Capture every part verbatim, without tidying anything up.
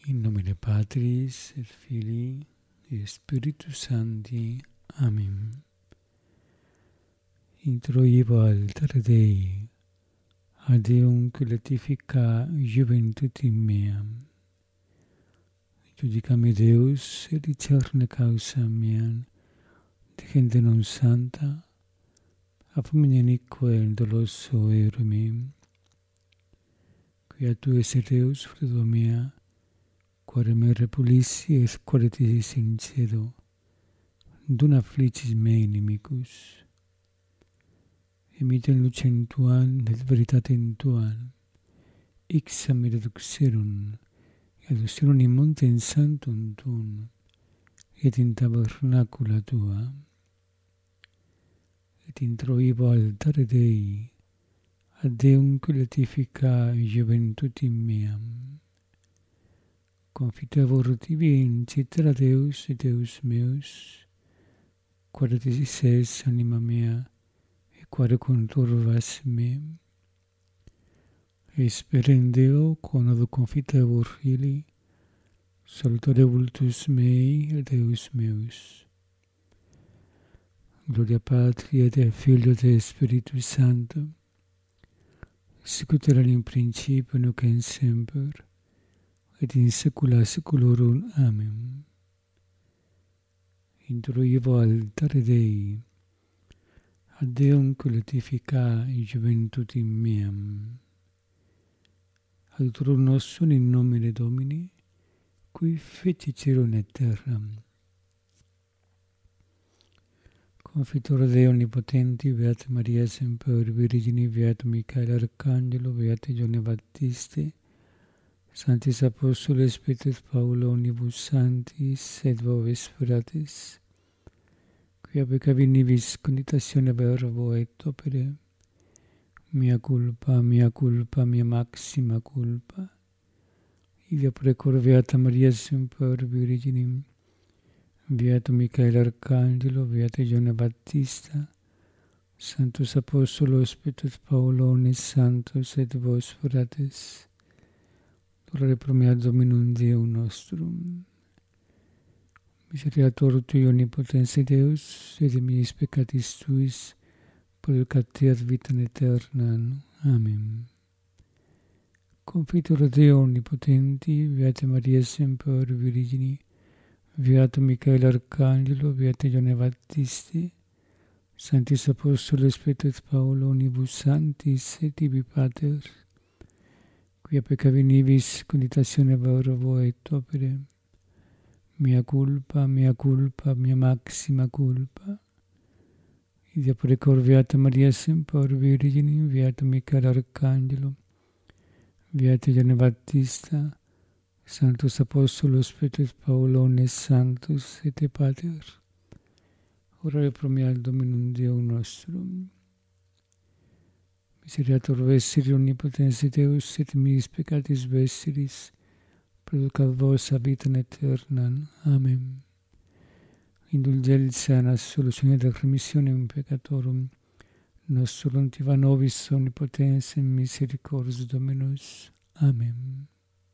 In nomine Patris et Filii et Spiritus Sancti. Amen. Introibo altare Dei, ad Deum letifica juventutem meam. Judicame Deus et discerne causa meam, de gente non santa, ab inique et doloso ero meum. Quia tu esse Deus, fredo mea, quare me repulissi et quare tibi sincedo, dum afflicis me inimicus. Emitem lucem tuam et veritatem tuam, ixam et aduxerum, et aduxerum in montem sanctum tuum, et in tabernacula tua. Et introibo altare Dei, ad Deum letifica juventutem meam. Confitevor tibi in citra Deus et Deus meus, quare tisis es anima mea, et quare conturbas me. Esperem Deo, quomodo confitevor Filii, salutare vultus mei et Deus meus. Gloria Patri et Filio et Spiritus Sancto, sicut erat in principio nunc et semper, et in saecula saeculorum. Amen. Introibo altare Dei, ad Deum letifica juventutem meam. Adiutorum nostrum in nomine Domini, qui feci caelum et terram. Confitor Dei Omnipotenti, Beata Maria Semper Virgine, Beato Michael Arcangelo, Beate Giovanni Battiste, Sanctis Apostoles Petrus Paulo omnibus sanctis et vobis fratres, quia peccavit nibis conditatione verbo et opere, mea culpa, mea culpa, mea maxima culpa. Ida precor Beata Maria Semper Virgine, Beato Michael Arcangelo, Beate Giovanni Battista, Sanctus Apostolos Petrus Paulo omnis sanctos et vos fratres, Orare pro mea Dominum Deum nostrum. Misericordiae Tui omnipotens Deus, et de miis peccatis Tuis, producat ad vitam aeternam. Amen. Confitor Deo Omnipotenti, Beate Maria Semper Virgine, Beato Michael Arcangelo, Beate Giovanni Battiste, Sanctis Apostoles Petrus Paulo omnibus sanctis et tibi Pater, quia peccavit nibis conditatione verbo et opere, mea culpa, mea culpa, mea maxima culpa. Ida precor Beata Maria Semper Virgine, Beato Michael Arcangelo, Beate Giovanni Battista, Sanctus Apostolos Petrus Paulo omnes sanctus et te Pater, orare pro mea Dominum Deum nostrum. Misericordiae vestri omnipotens Deus, et miis peccatis vestris, producat vos ad vitam aeternam. Amen. Indulgentia et solutione et remissionem peccatorum nostrum tiva nobis omnipotens in misericordias Dominus. Amen.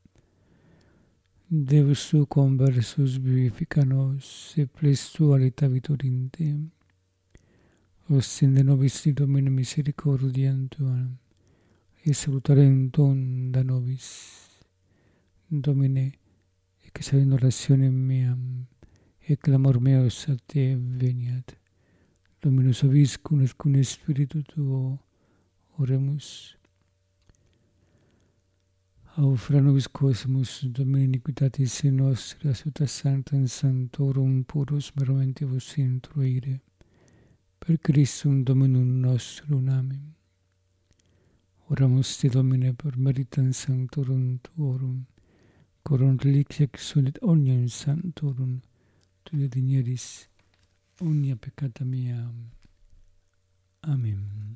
Deus tu conversus vivifica nos, et ples tua alita vitorinte. Ostende nobis di Domine misericordiam tuam, et salutarem tuum da nobis. Domine, ecce in orationem meam, et clamor meus a te veniat. Dominus vobiscum et cum Spiritu tuo, oremus. Aufra nobis cosmus, Domine iniquitatis nostras, ut a sanctam sanctorum purus mermentibus intruire. Per Christum Dominum nostrum. Amen. Oramus te Domine per meritam sanctorum tuorum, corum reliquia exulit omnium sanctorum, tu digneris omnia peccata mea. Amen.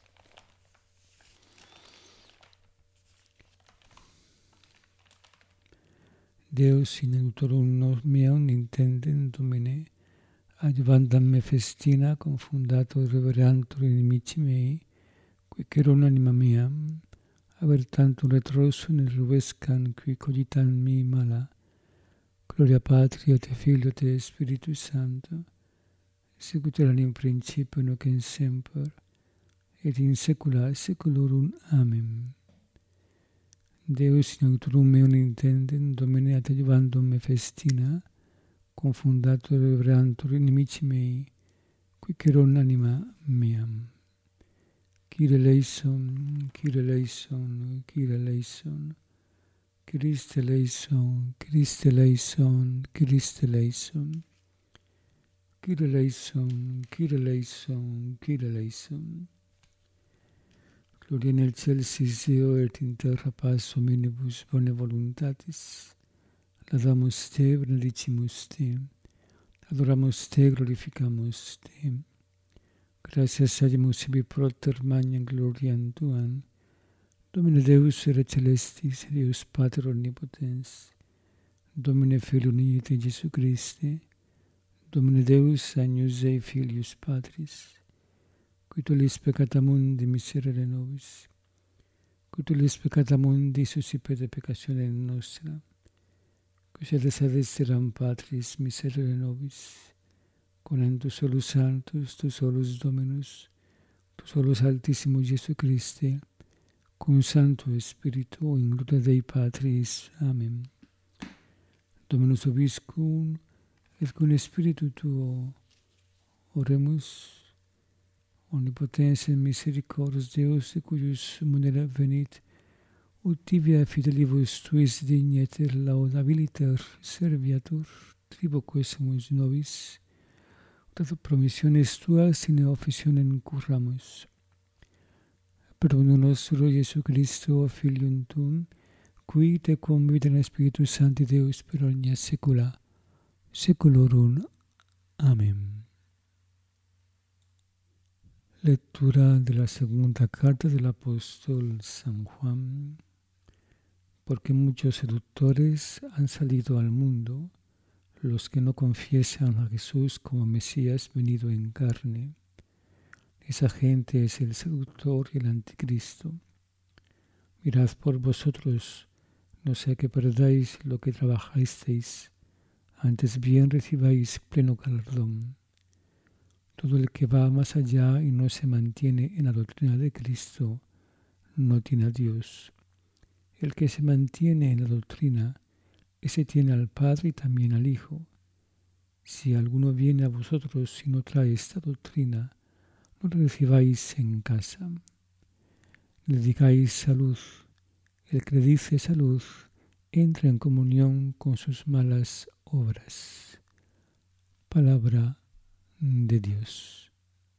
Deus in aiutorum meum intendem Domine, adjuvandam me festina confundato reverantur inimici mei, qui che anima mea, aver tantum retroso nel rubescan qui cogitan mi mala. Gloria Patri et Filio et Spiritus Sancto, sicut erat in principio nunc et semper, et in saecula saeculorum. Amen. Deus in auturum meum intendent, Domine ad adjuvandum me festina, confundatur reverantur inimici mei, qui ceron anima meam. Kyrie eleison, Kyrie eleison, Kyrie eleison, Christe eleison, Christe eleison, Christe eleison, Kyrie eleison, Kyrie eleison, Kyrie eleison. Gloria in excelsis Deo et in terra paz hominibus bone voluntatis. Laudamus te, benedicimus te, adoramus te, glorificamus te. Gratias agimus ibi proter magnam gloriam tuam, Domine Deus ere celestis, Deus Pater omnipotens, Domine Filio unigite Jesu Christe, Domine Deus agnus Dei Filius Patris, qui tollis peccata mundi miserere nobis, qui tollis peccata mundi suscipete peccatione nostra, qui sedes ad esteram Patris miserere nobis, con tu solus Sanctus, tu solus Dominus, tu solus Altissimus Jesu Christe, cum Sancto Spiritu, in gloria Dei Patris. Amen. Dominus vobiscum, et cum Spiritu tuo, oremus. Omnipotens et misericordius Deus, cuius munera venit, ut tibia fidelibus tuis digneter laudabiliter serviatur, tribo quesumus nobis, ut ad promissiones tuas in officionem curramus. Per unum nostro Jesu Christo, Filium tuum, qui te convita in Spiritus Sancti Deus per omnia saecula saeculorum. Amen. Lectura de la segunda carta del apóstol San Juan. Porque muchos seductores han salido al mundo, los que no confiesan a Jesús como Mesías venido en carne. Esa gente es el seductor y el anticristo. Mirad por vosotros, no sea que perdáis lo que trabajasteis, antes bien recibáis pleno galardón. Todo el que va más allá y no se mantiene en la doctrina de Cristo, no tiene a Dios. El que se mantiene en la doctrina, ese tiene al Padre y también al Hijo. Si alguno viene a vosotros y no trae esta doctrina, no lo recibáis en casa. Le digáis salud. El que le dice salud entra en comunión con sus malas obras. Palabra de Dios.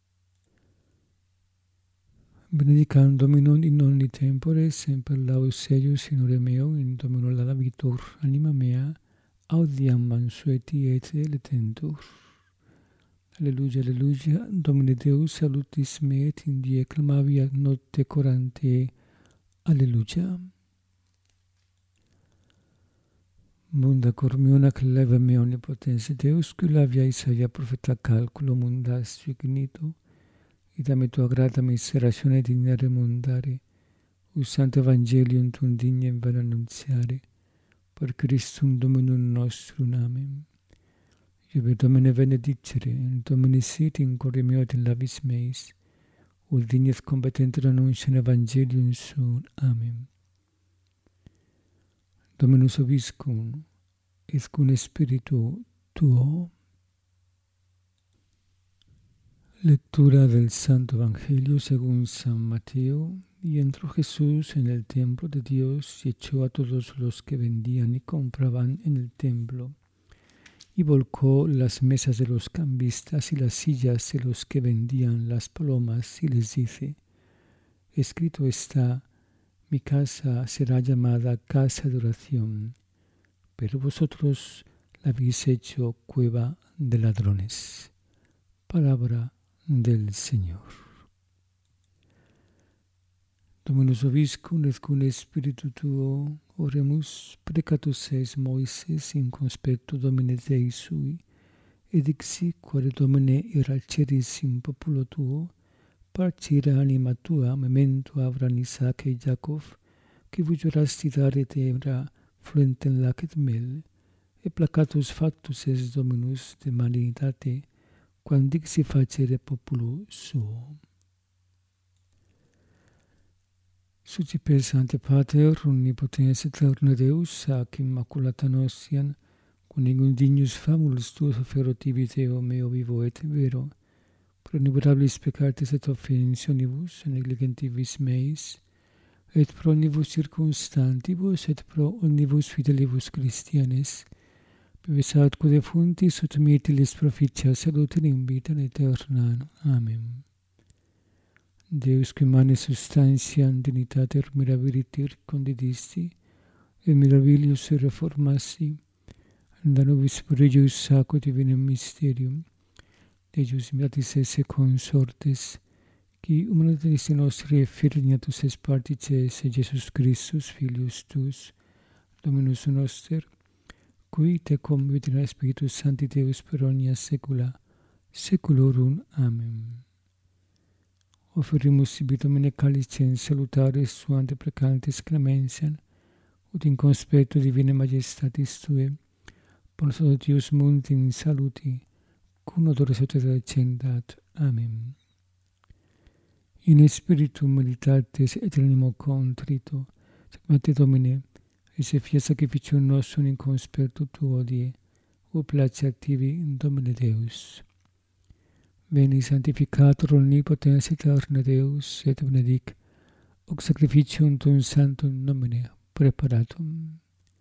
Benedicam Dominum in omni tempore, semper laus eius in ore meum, in Domino laudabitur anima mea, audiam mansueti et letentur. Alleluia, alleluia, Domine Deus salutis me et in die clamavi ad notte corante. Alleluia. Munda cor meum ac leva me omnipotens Deus, qui lavia Isaia profeta calculo mundas ignito, ita me tua grata miseratione dignare mundare, us santo evangelium tum dignem ver annunziare, per Christum Dominum nostrum. Amen. Iube Domine benedicere, Domine sit in corde meo et in labis meis, ut dignes competenter annunciam evangelium suum. Amen. Dominus vobiscum, et cum Spiritu tuo. Lectura del Santo Evangelio según San Mateo. Y entró Jesús en el templo de Dios y echó a todos los que vendían y compraban en el templo, y volcó las mesas de los cambistas y las sillas de los que vendían las palomas, y les dice: escrito está, mi casa será llamada casa de oración, pero vosotros la habéis hecho cueva de ladrones. Palabra del Señor. Dominus vobiscum et cum Spiritu tuo, oremus, precatus es Moises in conspectu Domine Dei sui, et dixi, quare Domine iralceris in populo tuo, parcere anima tua, memento Avram, Isaac et Jacob, qui vujurasti dare tebra fluentem lacet mel, et placatus factus es Dominus de malitate, quam dixi facere populo suo. Sucipe Sancte Pater, omnipotens aeterna Deus, ac immaculata nostian, cunigum dignus famulus tuos offero tibi Deo meo vivo et vero, pro innumerabilis peccatis et offensionibus, negligentibus meis, et pro omnibus circumstantibus, et pro omnibus fidelibus Christianes, bevisat quo defuntis ut mitilis proficia salutem in vitam aeternam. Amen. Deus qui mane substantiam dignitatem mirabiliter condidisti, et mirabilius reformassi, da nobis regius sacro divinum mysterium, Deus imitatis esse consortes, qui humanitatis nostri effirignatus es partices Jesus Christus, Filius tuus, Dominus noster, qui tecum vita Spiritus Sancti Deus per omnia saecula, saeculorum. Amen. Offerimus sibi Domine calicem salutaris suam deprecantis clemensiam, ut in conspectu divinae majestatis Tuae, bonus Deus mundi in saluti, cum odore salutate accendat. Amen. In spiritum meditatis et in animo contrito, secmate Domine, esse fia sacrificium nostrum in conspectu Tuo die, o place activi in Domine Deus. Veni sanctificator omnipotens aeterna Deus, et benedic, hoc sacrificium Tuum sanctum nomine preparatum.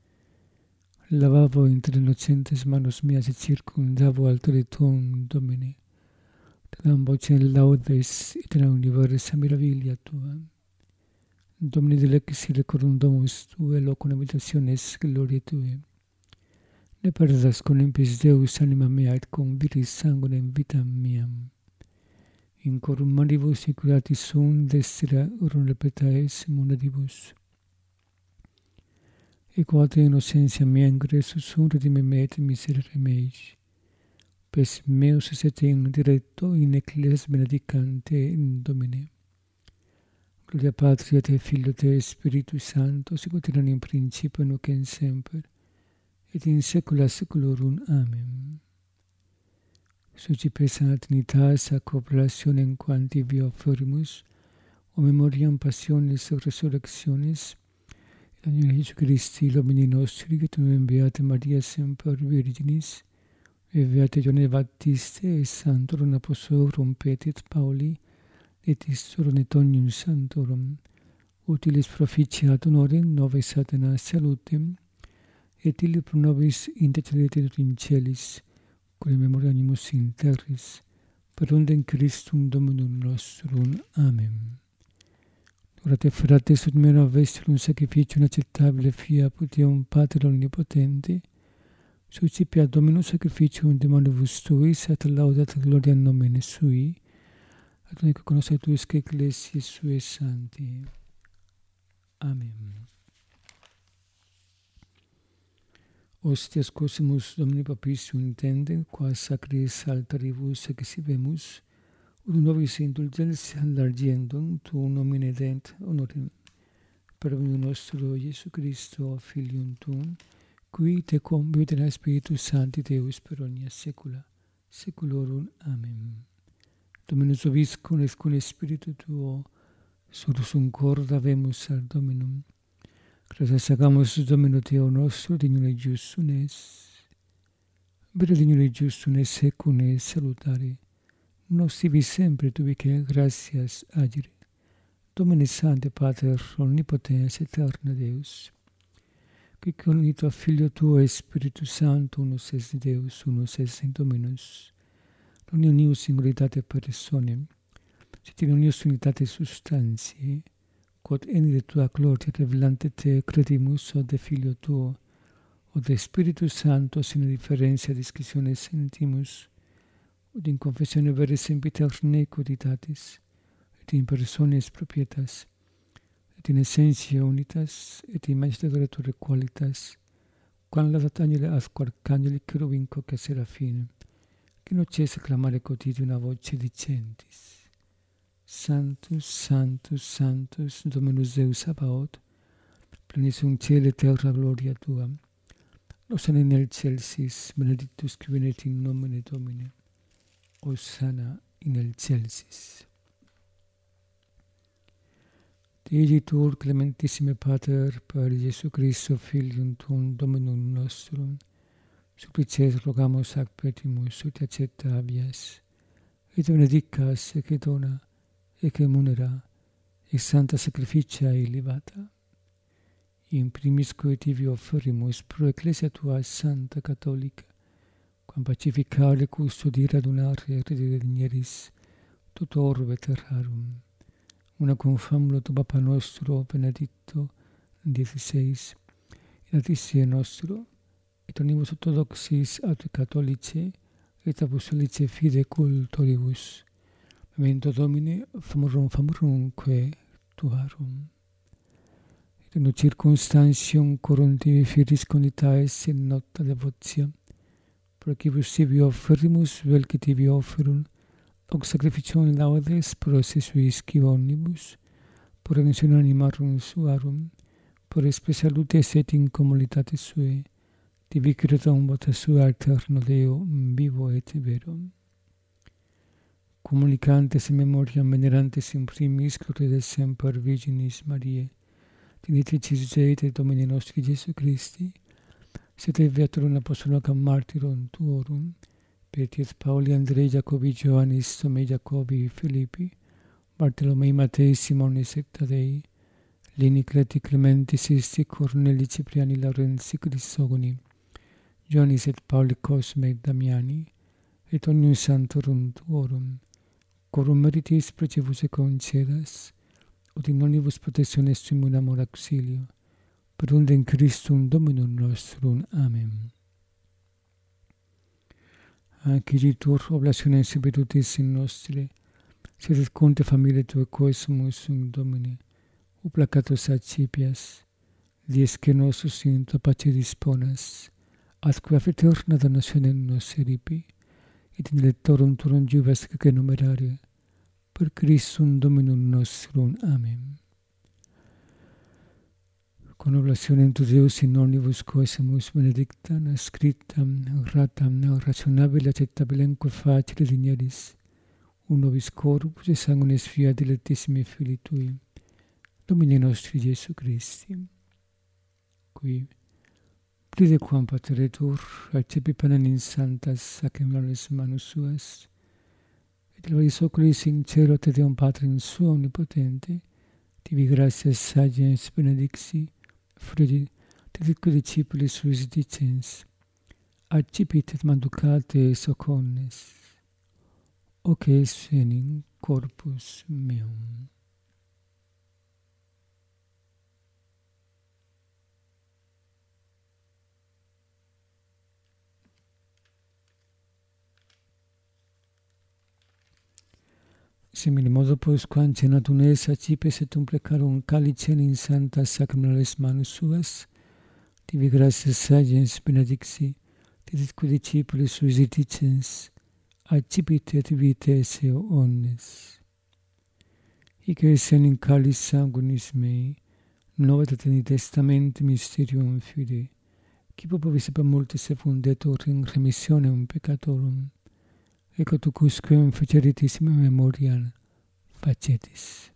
Lavavo inter innocentes manos meas et circumdavo altare Tuum, Domine, te dam vocem laudes et in universa meravilia Tua. Domine delexi decorum domus Tuae, locum habitationes gloriae Tuae. Ne perdas conempis Deus anima mea et conviris sanguinem vitam meam. In corum manibus incuratis sum destra urum repetaes monadibus. E quater innocentia mea ingressus sum redime me et miserere meis. Pes meus et in directo in ecclesias benedicante in Domine. Gloria Patri et Filio et Spiritus Sancto, sicut erat in principio nunc et semper, et in saecula saeculorum. Amen. Sucipe Sancta Trinitas, ac operationem quanti vi offerimus, o memoriam passionis et resurrectionis, et Agnum Jesu Christi, Domini nostri, et tuum beata Maria semper Virginis, et beate Ioanne Baptiste, et Sanctorum Apostolorum Petri et Pauli, et istorum et omnium sanctorum, utilis proficiat honorem nove satana salutem, et illi pro nobis intercedete in celis, quae memoria animus in terris, per ondem Christum Dominum nostrum. Amen. Orate fratres ut mero vestrum sacrificium acceptabile fiat Deum Pater omnipotente, suscipiat Dominus sacrificium de manibus tuis, et laudat gloria nomine sui, et unico conoscetus que ecclesiae suae sancti. Amen. Hostias cosimus Domini Papicium intende, quas sacris altaribus exhibemus, ut nobis indulgensiam largiendum Tuum nomine dent honorem, per Dominum nostro Iesu Christo, Filium Tuum, qui tecum vita Spiritus Sancti Deus per omnia saecula, saeculorum. Amen. Dominus vobiscum et cum Spiritu Tuo, sursum corda habemus ad Dominum. Gratias agamus Domino Deo nostro, dignum et justum es. Vere dignum et justum es secum et salutare. Nos tibi sempre tubique gratias agere. Domine Sancte Pater, omnipotens aeterna Deus, qui conito Filio Tuo et Spiritus Sancto, unus es Deus, unus es in Dominus, non in unius singularitate personem, sit in unius unitate substantiae, quod enire Tua gloria revelante Te credimus, o de Filio Tuo, o de Spiritus Sancto, sine differentia discissione sentimus, ut in confessione vere sempiterne quoditatis, et in persones propietas, et in essentia unitas, et in majestatura qualitas, quam laudat angeli ad arcangeli cherubim quoque serafim, che non cessa clamare quotidiana voce dicentis: Sanctus, Sanctus, Sanctus, Dominus Deus Sabaoth, plenis un cielo terra gloria tua, Hosanna in excelsis, benedictus qui venet in nomine Domini, Hosanna in excelsis. Digitur clementissime Pater, per Iesu Christo, Filium Tuum, Dominum nostrum, supplices rogamus ac petimus, ut accetta habeas, et benedicas, et que dona, et que munera, et santa sacrificia elevata. In primis quae tibi offerimus pro ecclesia tua santa catholica, quam pacificare custodire adunare redire digneris, tutor veterrarum. Una confamulo tu Papa nostro, Benedicto diciasseis, et atisie nostro, et omnibus orthodoxis aut catholici, et apostolici fide cultoribus. Memento Domine, famorum famorumque tuarum. Et in circumstantium corruntivi firis conditaes in nocta devotia, procibus tibi offerimus, vel que tibi offerum, hoc sacrificium laudes pro se suis omnibus, por redensione animarum suarum, por espe salutes et in commoditatis suae, tibi cretum vota sua eterno Deo, vivo et vero. Communicantes in memoriam venerantes in primis gloriae semper Virginis Mariae, Dinitricis et Domini nostri Iesu Christi, sete Beaturum Apostolum Martyrum tuorum, Petius Pauli, Andrei, Jacobi, Ioannis, Tomei, Jacobi, Filippi, Bartolomei, Matei, Simonis et Tadei, Lini, Cleti, Clementi, Sisti, Corneli, Cipriani, Laurenzi, Crisogoni, Ioannis et Pauli, Cosme et Damiani, et omnium santorum tuorum, quorum meritis precibus et concedas, ut in omnibus protectiones tuum amor auxilio, per unde in Christum Dominum nostrum. Amen. Acquiritur oblationem servitutis in nostre, sed et conte familiae tuae coesumus in Domine, ut placatus accipias, dies que nosus in tua pace disponas, atque a eterna donationem nos eripi, et in electorum turum juves que numerare, per Christum Dominum nostrum. Amen. Con oblationem tu Deus in omnibus coesumus benedictam, ascriptam, gratam, rationabile, accettabilem quae facere digneris, un nobis corpus et sanguinis fiat dilectissimi Filii Tui, Domini nostri Iesu Christi, qui plidequam pateretur accepi panem in santas sacramentales manus suas, et levaris oculis in cielo te Deum Patrem Suo omnipotente, tibi gratias sagiens benedixi, fredi, teditque discipulis suis dicens, accipit et manducate soconnes, hoc es enim corpus meum. Simile modo postquam cenatum es accipes et umprecarum calicem in santas sacramentales manus suas, tibi gratias sagiens benedixi, teditque discipulis suis dicens, accipit et vitae eo omnes. Hic es enim calis sanguinis mei, novum et testamentum mysterium fide, qui popovis per multis effundetur in remissionem peccatorum, ecco tu cusquem feceritis me memoriam facetis.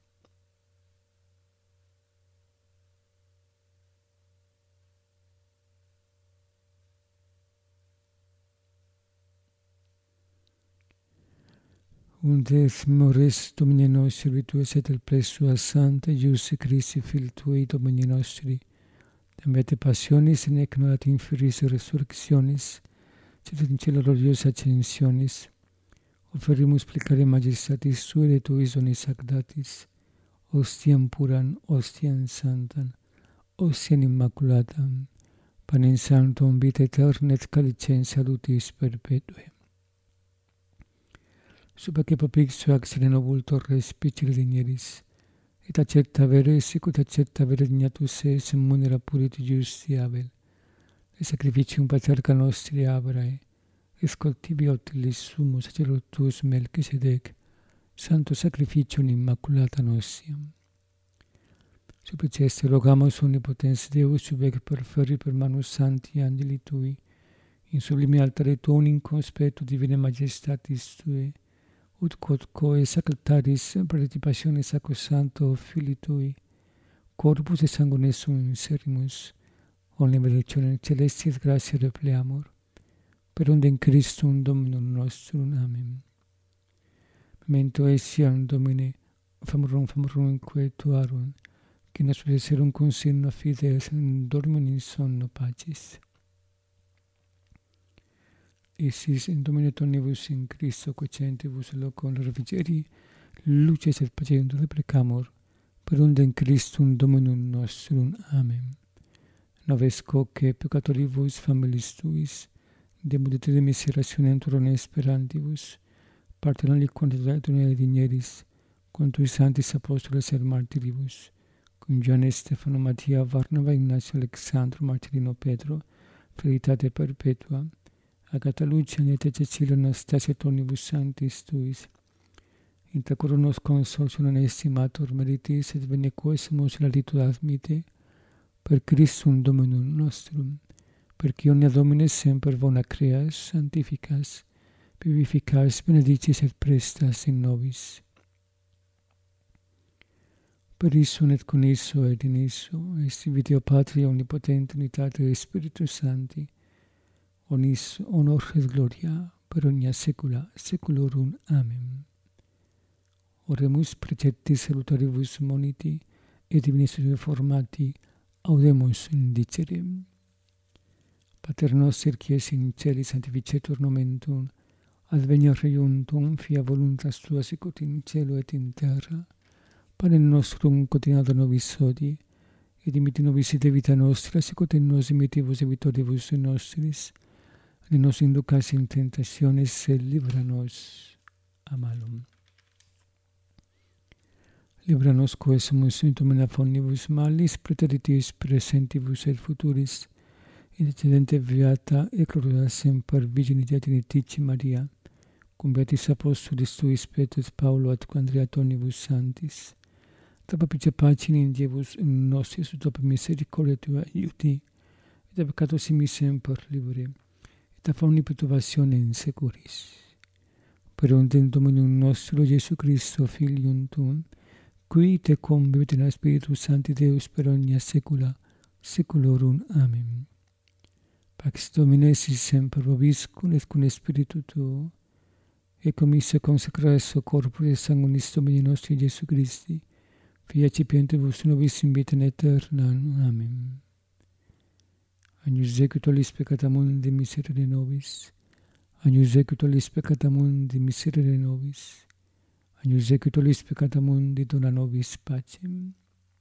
Unde mores Domini nostri virtues et el plesua Santa Ius Christi Filii Tui Domini nostri, demete passionis in ec noat inferis resurrectionis, sed in cielo gloriosa ascensionis, oferimus plicare majestatis Suae et Tuis onis ac datis, ostiam puram, ostiam santam, ostiam immaculatam, panem sanctum vitae aeterna et calicem salutis perpetue. Suba que propixio ac sereno vultor respicere digneris, et accetta vere sicut accetta vere dignatus es munera purit justi Abel, et sacrificium patriarca nostri Abrae, escoltibi utilis sumus sacerdotus Melchisedec, santo sacrificium immaculata nostiam. Suppliceste rogamus omnipotens Deus, subec per ferri per manus santi angeli Tui, in sublime altare tuum in conspectu divine majestatis Tui, ut quod coe sacraltaris participationis sacrosancto Filii Tui, corpus et sanguinem inserimus, omne benedictionem celesti et gratia repleamur, per undem Christum Dominum nostrum. Amen. Memento essiam Domine, famorum famorum quetuarum, qui nos preserum consigno fides dormium in sonno pacis. Isis in Domine tonibus in Christo quocentibus locum refrigeri, luces et pacem deprecamur, per undem Christum Dominum nostrum. Amen. Noves quoque peccatoribus familis Tuis, de multitude miserationem turone esperantibus, partem aliquam donare digneris, con Tui sanctis apostoles et martiribus, cum Ioanne Stefano Mattia Varnava Ignacio Alexandro Martirino Petro, Fidelitate perpetua, Agata Lucia Nete Cecilia Anastasia tonibus sanctis Tuis, inter coro nos consortium estimator meritis et bene quesumus in alitud admite, per Christum Dominum nostrum, perque omnia Domine semper bona creas, sanctificas, vivificas, benedicis et prestas in nobis. Per issum et con isso et in isso, est Deo Patria omnipotente unitate Spiritus Sancti, onis honor et gloria per omnia saecula saeculorum. Amen. Oremus preceptis salutaribus moniti et divinis reformati audemus indicere. Pater noster qui es in caeli, sanctificetur nomen tuum, adveniat regnum tuum, fiat voluntas tua sicut in cielo et in terra. Panem nostrum quotidianum da nobis hodie, et dimitte nobis ite vita nostra, sicut et nos dimittivus debitoribus nostris, et nos inducas in tentationes, sed libera nos a malum. Libera nos quae sumus in domine omnibus malis, praeteritis presentibus et futuris, intercedente beata et gloriosa semper Virginitas Trinitatio Maria, cum beatis apostolis Tuis Petro et Paulo et Andrea tonibus sanctis, da propicia pacem in Diebus nostris, ut opera misericordia Tua aiuti, et a peccatus in semper libere, et a omni perturbatione in securis. Per undem Dominum nostro Iesu Christo, Filium Tuum, qui te convivit in Spiritus Sancti Deus per omnia saecula saeculorum. Amen. Pax Domini sit semper vobiscum et cum spiritu tuo, et commisse consecratis corporis et sanguinis Domini nostri Iesu Christi, Fia cipientibus nobis in vitam aeternam. Amen. Agnus executoris peccata mundi, miserere nobis. Agnus executoris peccata mundi, miserere nobis. Agnus executoris peccata mundi, dona nobis pacem.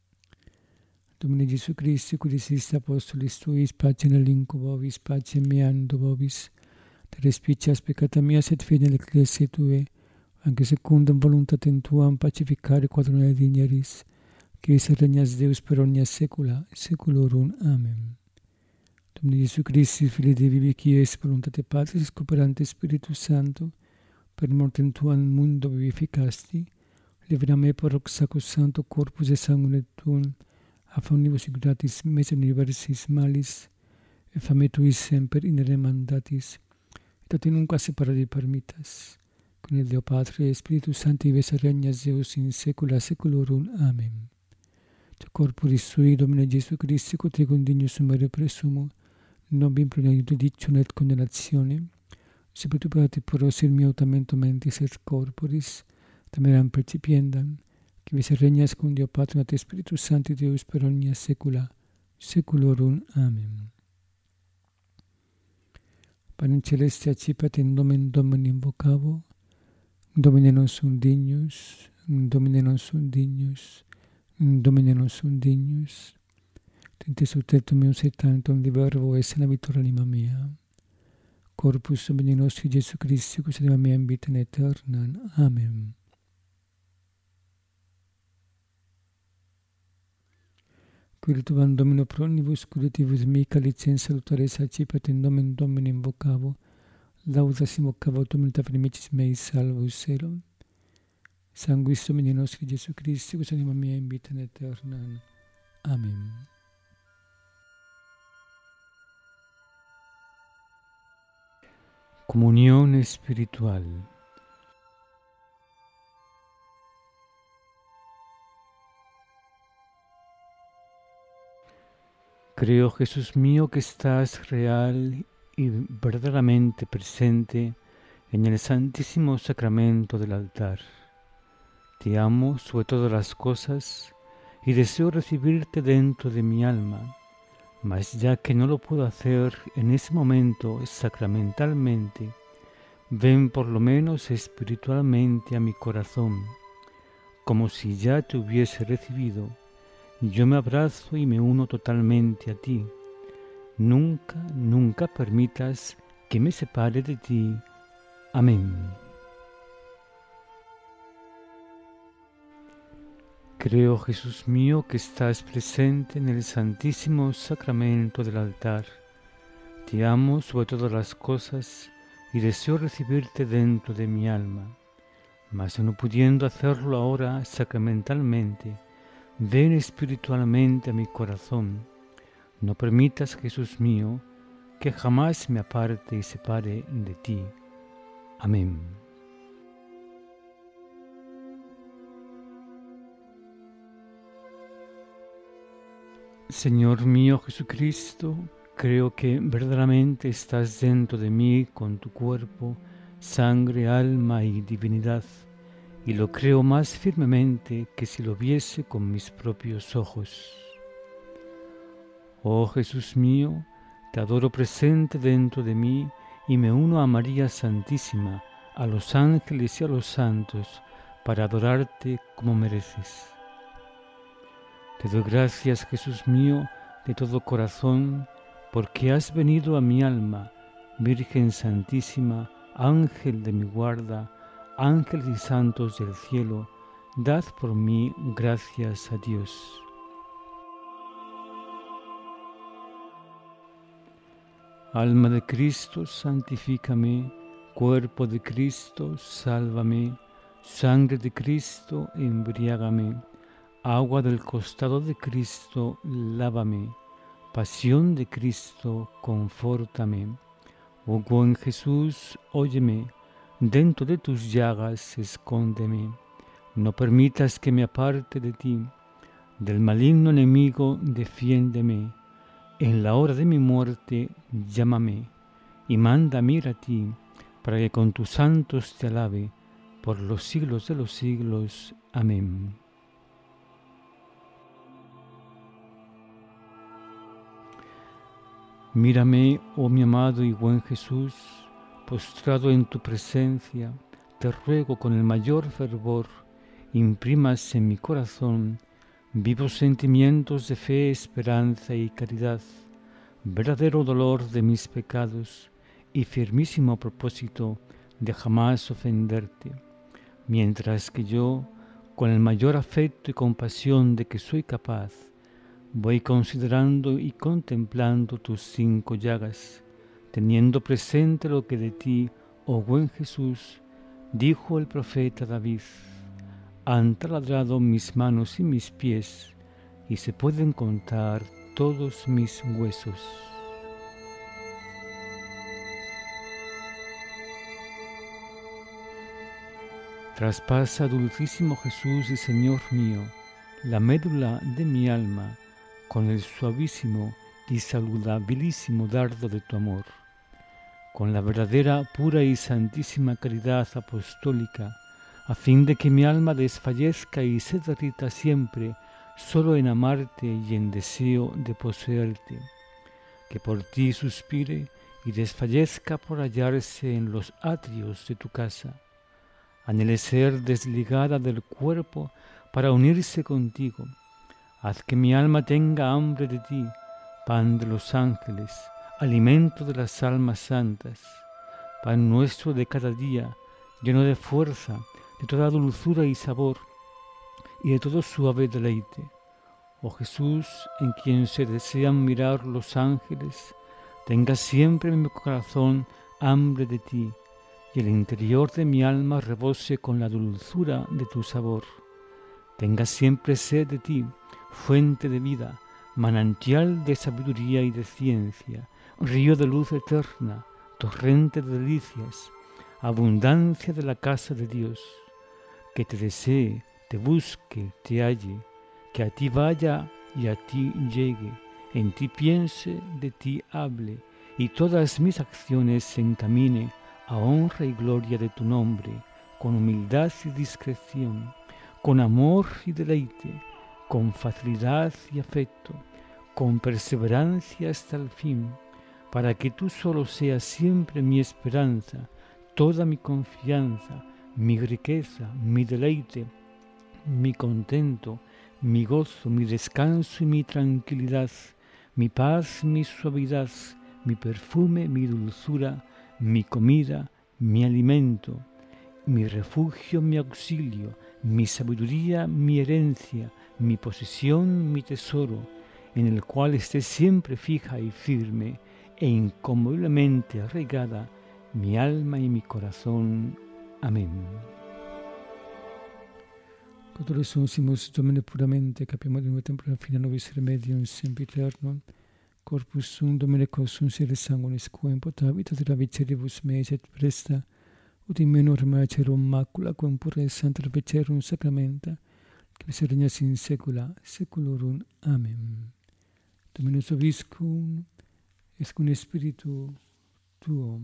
Domine Iesu Christi, qui diciste apostolis Tuis, pacem aliquo vobis, pacem meam do vobis, te respicias peccata mias et fidei ecclesiae Tuae, anche secundum voluntatem Tuam pacificare quadrone digneris, qui vis regnas Deus per omnia saecula saeculorum. Amen. Domine Iesu Christi, Filii Dei vivi, qui es voluntate Patris, cooperante Spiritus Sancto, per mortem Tuam mundo vivificasti, libera me per hoc sacrosancto corpus et sanguinem Tuum, a omnibus gratis mese universis malis, et fame Tuis semper inere mandatis, et a te nunca separari permittas, con il Deo Patria e Spiritus Sancti ves regnas Deus in saecula saeculorum. Amen. Te corporis Sui, Domine Iesu Christi, quod ego dignus sumere presumo, nobis implorae judicium et condenationem, Spiritu Beati poros in meo tamento mentis et corporis, tameram percipiendam, qui vis regnas cum Deo Patria et Spiritus Sancti Deus per omnia saecula saeculorum. Amen. Panem celeste accipat in nomen Domini invocavo, Domine non sum dignus, Domine non sum dignus, Domine non sum dignus. Tente sutetum meus et tantum di verbo esse navitur anima mea. Corpus Domini nostri Iesu Christi, quis anima mea in vitam aeternam. Amen. Quiritum Domino pro omnibus curativus mica licenza salutares accipat in nomen Domini invocavo, laudas invocavo Dominita Primicis mei salvus erum. Sanguis Domini nostri Iesu Christi, quis anima mea in vitam aeternam. Amén. Comunión espiritual. Creo, Jesús mío, que estás real y verdaderamente presente en el Santísimo Sacramento del altar. Te amo sobre todas las cosas y deseo recibirte dentro de mi alma, mas ya que no lo puedo hacer en ese momento sacramentalmente, ven por lo menos espiritualmente a mi corazón, como si ya te hubiese recibido. Yo me abrazo y me uno totalmente a ti. Nunca, nunca permitas que me separe de ti. Amén. Creo, Jesús mío, que estás presente en el Santísimo Sacramento del altar. Te amo sobre todas las cosas y deseo recibirte dentro de mi alma. Mas no pudiendo hacerlo ahora sacramentalmente, ven espiritualmente a mi corazón. No permitas, Jesús mío, que jamás me aparte y separe de ti. Amén. Señor mío Jesucristo, creo que verdaderamente estás dentro de mí con tu cuerpo, sangre, alma y divinidad, y lo creo más firmemente que si lo viese con mis propios ojos. Oh Jesús mío, te adoro presente dentro de mí y me uno a María Santísima, a los ángeles y a los santos, para adorarte como mereces. Te doy gracias, Jesús mío, de todo corazón, porque has venido a mi alma, Virgen Santísima, Ángel de mi guarda, ángeles y santos del cielo, dad por mí gracias a Dios. Alma de Cristo, santifícame. Cuerpo de Cristo, sálvame. Sangre de Cristo, embriágame. Agua del costado de Cristo, lávame. Pasión de Cristo, confórtame. Oh buen Jesús, óyeme. Dentro de tus llagas, escóndeme. No permitas que me aparte de ti. Del maligno enemigo, defiéndeme. En la hora de mi muerte, llámame, y mándame ir a ti, para que con tus santos te alabe, por los siglos de los siglos. Amén. Mírame, oh mi amado y buen Jesús, postrado en tu presencia, te ruego con el mayor fervor, imprimas en mi corazón vivos sentimientos de fe, esperanza y caridad, verdadero dolor de mis pecados y firmísimo propósito de jamás ofenderte, mientras que yo, con el mayor afecto y compasión de que soy capaz, voy considerando y contemplando tus cinco llagas, teniendo presente lo que de ti, oh buen Jesús, dijo el profeta David: han taladrado mis manos y mis pies, y se pueden contar todos mis huesos. Traspasa, dulcísimo Jesús y Señor mío, la médula de mi alma, con el suavísimo y saludabilísimo dardo de tu amor, con la verdadera, pura y santísima caridad apostólica, a fin de que mi alma desfallezca y se derrita siempre solo en amarte y en deseo de poseerte, que por ti suspire y desfallezca por hallarse en los atrios de tu casa, anhele ser desligada del cuerpo para unirse contigo. Haz que mi alma tenga hambre de ti, pan de los ángeles, alimento de las almas santas, pan nuestro de cada día, lleno de fuerza, de toda dulzura y sabor, y de todo suave deleite. Oh Jesús, en quien se desean mirar los ángeles, tenga siempre en mi corazón hambre de ti, y el interior de mi alma rebose con la dulzura de tu sabor. Tenga siempre sed de ti, fuente de vida, manantial de sabiduría y de ciencia, río de luz eterna, torrente de delicias, abundancia de la casa de Dios, que te desee, te busque, te halle, que a ti vaya y a ti llegue, en ti piense, de ti hable, y todas mis acciones se encamine a honra y gloria de tu nombre, con humildad y discreción, con amor y deleite, con facilidad y afecto, con perseverancia hasta el fin, para que tú solo seas siempre mi esperanza, toda mi confianza, mi riqueza, mi deleite, mi contento, mi gozo, mi descanso y mi tranquilidad, mi paz, mi suavidad, mi perfume, mi dulzura, mi comida, mi alimento, mi refugio, mi auxilio, mi sabiduría, mi herencia, mi posesión, mi tesoro, en el cual esté siempre fija y firme e inconmoviblemente arraigada mi alma y mi corazón. Amén. Cotore sumus Domine puramente, capiamo di nuovo tempora fine nobis remedium sempiternum, corpus sum Domine quos sere sanguinis quem potavit ad viceribus meis et presta, ut in menor macerum macula quem pure santa vecerum sacramenta, que se regnas in saecula saeculorum. Amen. Dominus vobiscum, et cum spiritu tuo.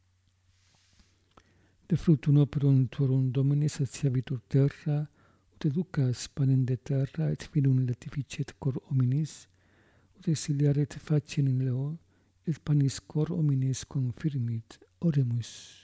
De fructum operum tuorum Domine satiabitur terra, ut educas panem de terra, et vinum latificet cor hominis, ut exiliaret faciem in leo, et panis cor hominis confirmit. Oremus.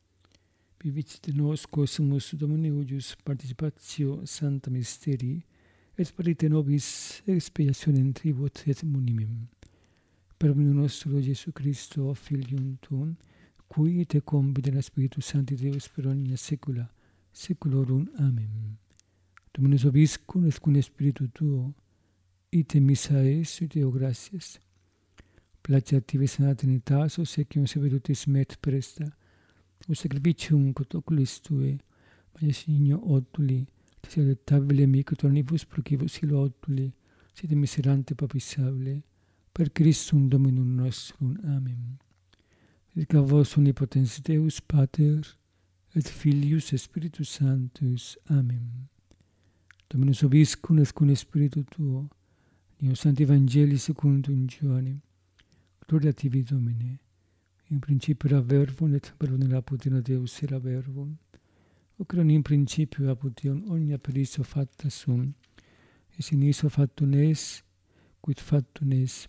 Vivit de nos quos sumus Domini huius participatio Sancta Mysterii, et parite nobis expiationem tribut et munimem. Per omnium nostro Iesu Christo, Filium Tuum, cui te convidere Spiritus Sancti Deus per omnia saecula saeculorum. Amen. Dominus vobiscum et cum spiritu tuo, ite missa es, ut Deo gratias. Placeat tibi sana Trinitas, o sequium severutis met presta, o sacrificium quod oculis tue, maius igno otuli, sia dettabile mihi tornibus procibus ilo otuli, sed miserante papissabile, per Christum Dominum nostrum. Amen. Et a vos omnipotens Deus, Pater, et Filius, et Spiritus Sanctus. Amen. Dominus vobiscum et cum spiritu tuo, nihil sancti Evangelii secundum Ioannem. Gloria tibi, Domine. In principio era verbum, et verbum era apud Deus era verbum. Hoc eram in principio apud Deum omnia per iso facta sunt, et in iso factum es, quid factum es.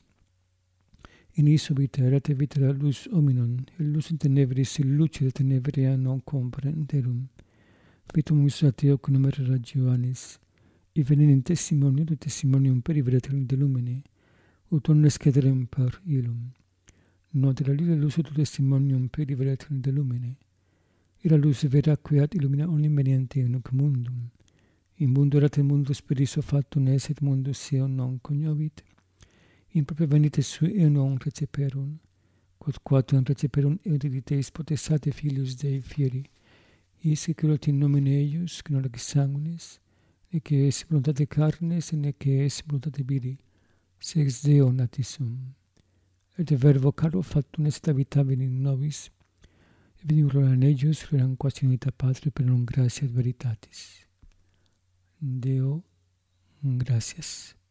In iso vita erat, et vita era lux hominum, et lux in tenebris, et luce de tenebria non comprenderum. Vitum ius ateo cum numera Ioannis, et venit in testimonium, et testimonium per ivretum de lumine, ut omnes cederem per illum. Not era lire lux ut testimonium per ivretum de lumine. Era lux vera queat illumina omnium veniente in hoc mundum. In mundo erat et mundus per iso factum es, et mundus eum non cognovit. In propria venite sui eo non receperum, quod quatum receperum eudiditeis potestate Filius Dei fieri, is que curot in nomine eius, que non ex sanguinis, ne que es voluntate carnes, e ne que es voluntate viri, sex Deo natis sum. Et verbo caro factum est habitabilis in nobis, et venium gloria in eius, gloria quasi unita Patri, per non gratia et veritatis. Deo, gracias.